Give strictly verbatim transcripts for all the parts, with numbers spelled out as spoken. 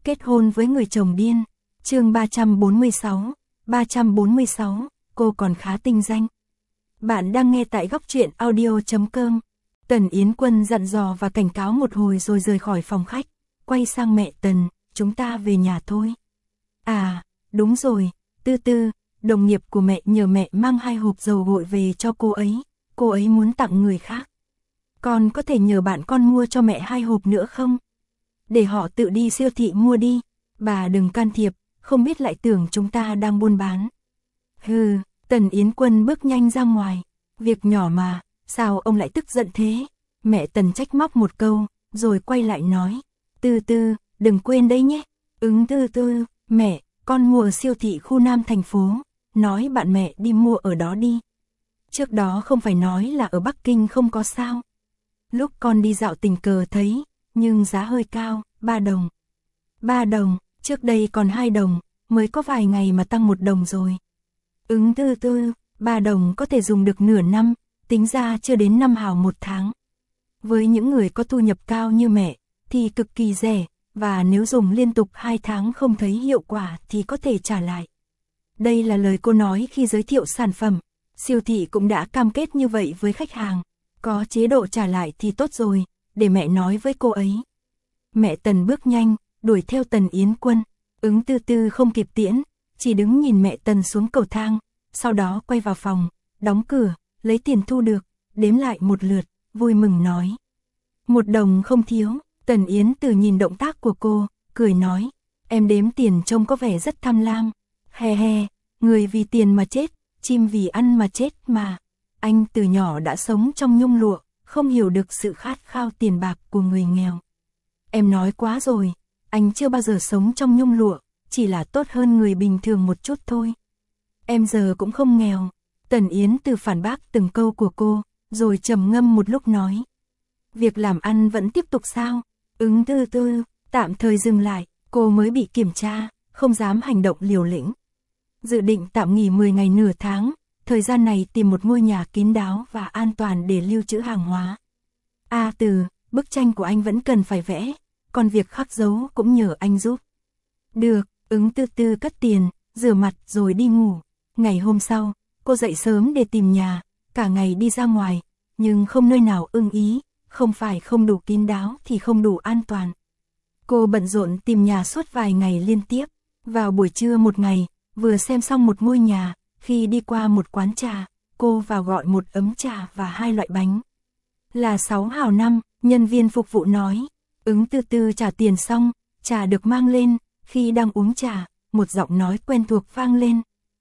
Kết hôn với người chồng điên. Chương ba trăm bốn mươi sáu. ba trăm bốn mươi sáu, cô còn khá tinh danh. Bạn đang nghe tại góc truyện audio chấm com. Tần Yến Quân dặn dò và cảnh cáo một hồi rồi rời khỏi phòng khách, quay sang mẹ Tần, chúng ta về nhà thôi. À, đúng rồi, Tư Tư, đồng nghiệp của mẹ nhờ mẹ mang hai hộp dầu gội về cho cô ấy, cô ấy muốn tặng người khác. Con có thể nhờ bạn con mua cho mẹ hai hộp nữa không? Để họ tự đi siêu thị mua đi, bà đừng can thiệp, không biết lại tưởng chúng ta đang buôn bán. Hừ, Tần Yến Quân bước nhanh ra ngoài, việc nhỏ mà, sao ông lại tức giận thế? Mẹ Tần trách móc một câu, rồi quay lại nói, Tư Tư, đừng quên đấy nhé. Ứng Tư Tư, mẹ, con mua ở siêu thị khu Nam thành phố, nói bạn mẹ đi mua ở đó đi. Trước đó không phải nói là ở Bắc Kinh không có sao. Lúc con đi dạo tình cờ thấy, nhưng giá hơi cao, ba đồng. ba đồng, trước đây còn hai đồng, mới có vài ngày mà tăng một đồng rồi. Ứng Tư Tư, ba đồng có thể dùng được nửa năm, tính ra chưa đến năm hào một tháng. Với những người có thu nhập cao như mẹ, thì cực kỳ rẻ, và nếu dùng liên tục hai tháng không thấy hiệu quả thì có thể trả lại. Đây là lời cô nói khi giới thiệu sản phẩm, siêu thị cũng đã cam kết như vậy với khách hàng. Có chế độ trả lại thì tốt rồi, để mẹ nói với cô ấy. Mẹ Tần bước nhanh, đuổi theo Tần Yến Quân. Ứng Tư Tư không kịp tiễn, chỉ đứng nhìn mẹ Tần xuống cầu thang, sau đó quay vào phòng, đóng cửa, lấy tiền thu được, đếm lại một lượt, vui mừng nói. Một đồng không thiếu. Tần Yến Từ nhìn động tác của cô, cười nói, em đếm tiền trông có vẻ rất tham lam. He he, người vì tiền mà chết, chim vì ăn mà chết mà. Anh từ nhỏ đã sống trong nhung lụa, không hiểu được sự khát khao tiền bạc của người nghèo. Em nói quá rồi, anh chưa bao giờ sống trong nhung lụa, chỉ là tốt hơn người bình thường một chút thôi. Em giờ cũng không nghèo. Tần Yến Từ phản bác từng câu của cô, rồi trầm ngâm một lúc nói. Việc làm ăn vẫn tiếp tục sao? Ứng Tư Tư, tạm thời dừng lại, cô mới bị kiểm tra, không dám hành động liều lĩnh. Dự định tạm nghỉ mười ngày nửa tháng, thời gian này tìm một ngôi nhà kín đáo và an toàn để lưu trữ hàng hóa. A Từ, bức tranh của anh vẫn cần phải vẽ, còn việc khắc dấu cũng nhờ anh giúp. Được, Ứng Tư Tư cất tiền, rửa mặt rồi đi ngủ. Ngày hôm sau, cô dậy sớm để tìm nhà, cả ngày đi ra ngoài, nhưng không nơi nào ưng ý. Không phải không đủ kín đáo thì không đủ an toàn. Cô bận rộn tìm nhà suốt vài ngày liên tiếp. Vào buổi trưa một ngày, vừa xem xong một ngôi nhà, khi đi qua một quán trà, cô vào gọi một ấm trà và hai loại bánh. Là sáu hào năm, nhân viên phục vụ nói. Ứng Tư Tư trả tiền xong, trà được mang lên, khi đang uống trà, một giọng nói quen thuộc vang lên.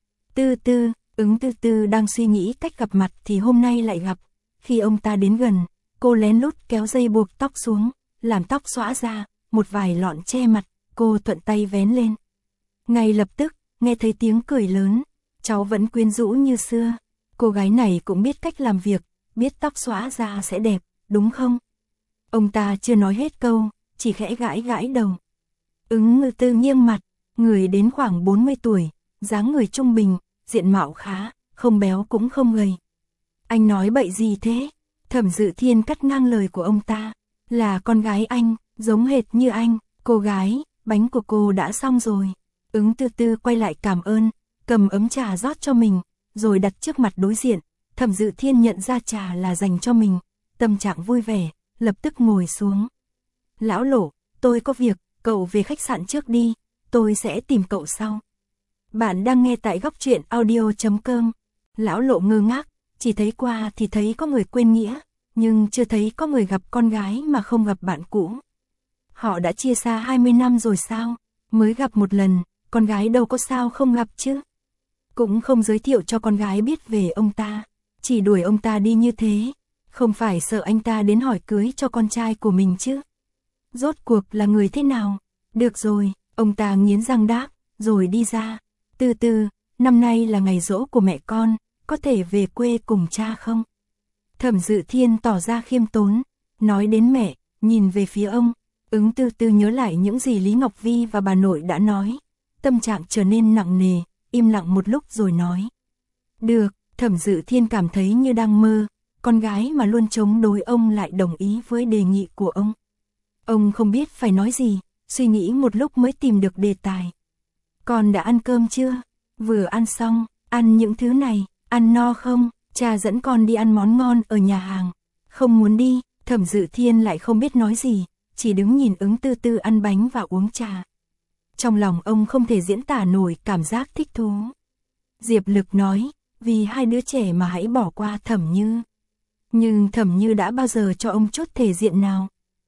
Tư Tư, Ứng Tư Tư đang suy nghĩ cách gặp mặt thì hôm nay lại gặp. Khi ông ta đến gần, cô lén lút kéo dây buộc tóc xuống, làm tóc xõa ra, một vài lọn che mặt, cô thuận tay vén lên. Ngay lập tức, nghe thấy tiếng cười lớn, cháu vẫn quyến rũ như xưa. Cô gái này cũng biết cách làm việc, biết tóc xõa ra sẽ đẹp, đúng không? Ông ta chưa nói hết câu, chỉ khẽ gãi gãi đầu. Ứng Ngư Tư nghiêng mặt, người đến khoảng bốn mươi tuổi, dáng người trung bình, diện mạo khá, không béo cũng không gầy. Anh nói bậy gì thế? Thẩm Dự Thiên cắt ngang lời của ông ta, là con gái anh, giống hệt như anh. Cô gái, bánh của cô đã xong rồi. Ứng Tư Tư quay lại cảm ơn, cầm ấm trà rót cho mình, rồi đặt trước mặt đối diện. Thẩm Dự Thiên nhận ra trà là dành cho mình, tâm trạng vui vẻ, lập tức ngồi xuống. Lão Lộ, tôi có việc, cậu về khách sạn trước đi, tôi sẽ tìm cậu sau. Bạn đang nghe tại góc truyện audio chấm com. Lão Lộ ngơ ngác, chỉ thấy qua thì thấy có người quên nghĩa, nhưng chưa thấy có người gặp con gái mà không gặp bạn cũ. Họ đã chia xa hai mươi năm rồi sao? Mới gặp một lần, con gái đâu có sao không gặp chứ? Cũng không giới thiệu cho con gái biết về ông ta, chỉ đuổi ông ta đi như thế, không phải sợ anh ta đến hỏi cưới cho con trai của mình chứ? Rốt cuộc là người thế nào? Được rồi, ông ta nghiến răng đáp, rồi đi ra. Từ từ, năm nay là ngày giỗ của mẹ con, có thể về quê cùng cha không? Thẩm Dự Thiên tỏ ra khiêm tốn, nói đến mẹ, nhìn về phía ông. Ứng Tư Tư nhớ lại những gì Lý Ngọc Vi và bà nội đã nói, tâm trạng trở nên nặng nề, im lặng một lúc rồi nói. Được, Thẩm Dự Thiên cảm thấy như đang mơ, con gái mà luôn chống đối ông lại đồng ý với đề nghị của ông. Ông không biết phải nói gì, suy nghĩ một lúc mới tìm được đề tài. Con đã ăn cơm chưa? Vừa ăn xong, ăn những thứ này, ăn no không? Cha dẫn con đi ăn món ngon ở nhà hàng. Không muốn đi, Thẩm Dự Thiên lại không biết nói gì, chỉ đứng nhìn Ứng Tư Tư ăn bánh và uống trà. Trong lòng ông không thể diễn tả nổi cảm giác thích thú. Diệp Lực nói, vì hai đứa trẻ mà hãy bỏ qua Thẩm Như. Nhưng Thẩm Như đã bao giờ cho ông chút thể diện nào?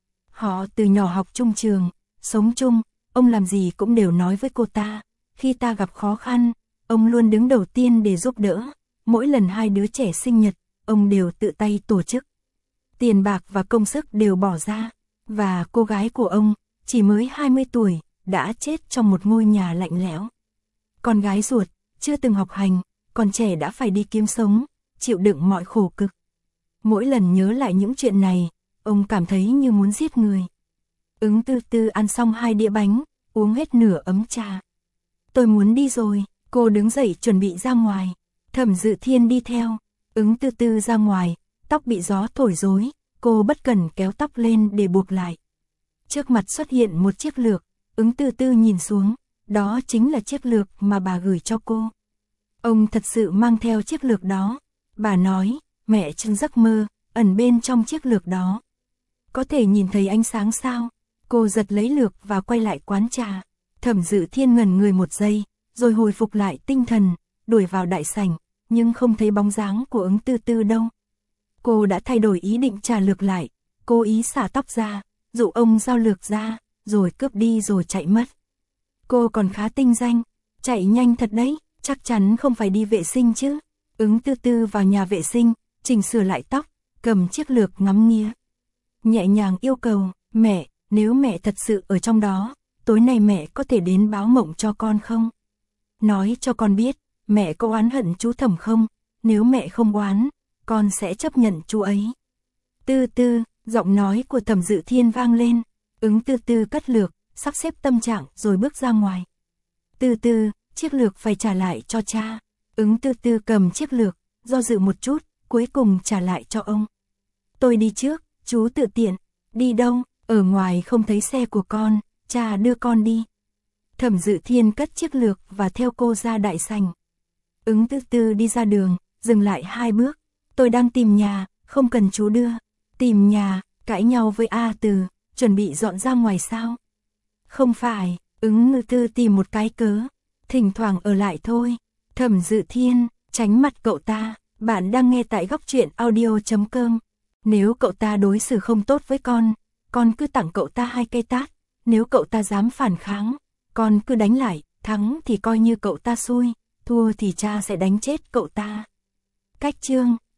Họ từ nhỏ học chung trường, sống chung, ông làm gì cũng đều nói với cô ta. Khi ta gặp khó khăn, ông luôn đứng đầu tiên để giúp đỡ. Mỗi lần hai đứa trẻ sinh nhật, ông đều tự tay tổ chức. Tiền bạc và công sức đều bỏ ra. Và cô gái của ông, chỉ mới hai mươi tuổi, đã chết trong một ngôi nhà lạnh lẽo. Con gái ruột, chưa từng học hành, còn trẻ đã phải đi kiếm sống, chịu đựng mọi khổ cực. Mỗi lần nhớ lại những chuyện này, ông cảm thấy như muốn giết người. Ứng Tư Tư ăn xong hai đĩa bánh, uống hết nửa ấm trà. Tôi muốn đi rồi, cô đứng dậy chuẩn bị ra ngoài. Thẩm Dự Thiên đi theo, Ứng Tư Tư ra ngoài, tóc bị gió thổi rối, cô bất cẩn kéo tóc lên để buộc lại. Trước mặt xuất hiện một chiếc lược, Ứng Tư Tư nhìn xuống, đó chính là chiếc lược mà bà gửi cho cô. Ông thật sự mang theo chiếc lược đó. Bà nói, mẹ trong giấc mơ, ẩn bên trong chiếc lược đó. Có thể nhìn thấy ánh sáng sao? Cô giật lấy lược và quay lại quán trà. Thẩm Dự Thiên ngẩn người một giây, rồi hồi phục lại tinh thần, đuổi vào đại sảnh, nhưng không thấy bóng dáng của Ứng Tư Tư đâu. Cô đã thay đổi ý định trả lược lại, cố ý xả tóc ra, dụ ông giao lược ra, rồi cướp đi rồi chạy mất. Cô còn khá tinh danh, chạy nhanh thật đấy, chắc chắn không phải đi vệ sinh chứ. Ứng Tư Tư vào nhà vệ sinh, chỉnh sửa lại tóc, cầm chiếc lược ngắm nghía. Nhẹ nhàng yêu cầu, mẹ, nếu mẹ thật sự ở trong đó, tối nay mẹ có thể đến báo mộng cho con không? Nói cho con biết, mẹ có oán hận chú Thẩm không? Nếu mẹ không oán, con sẽ chấp nhận chú ấy. Tư Tư, giọng nói của Thẩm Dự Thiên vang lên. Ứng Tư Tư cất lược, sắp xếp tâm trạng rồi bước ra ngoài. Tư Tư, chiếc lược phải trả lại cho cha. Ứng Tư Tư cầm chiếc lược, do dự một chút, cuối cùng trả lại cho ông. Tôi đi trước, chú tự tiện. Đi đâu? Ở ngoài không thấy xe của con, cha đưa con đi. Thẩm Dự Thiên cất chiếc lược và theo cô ra đại sảnh. Ứng Tư Tư đi ra đường, dừng lại hai bước. Tôi đang tìm nhà, không cần chú đưa. Tìm nhà, cãi nhau với A Từ, chuẩn bị dọn ra ngoài sao? Không phải, Ứng Tư Tư tìm một cái cớ. Thỉnh thoảng ở lại thôi. Thẩm Dự Thiên, tránh mặt cậu ta. Bạn đang nghe tại góc truyện audio chấm com. Nếu cậu ta đối xử không tốt với con, con cứ tặng cậu ta hai cây tát. Nếu cậu ta dám phản kháng, con cứ đánh lại. Thắng thì coi như cậu ta xui, thua thì cha sẽ đánh chết cậu ta. Cách chương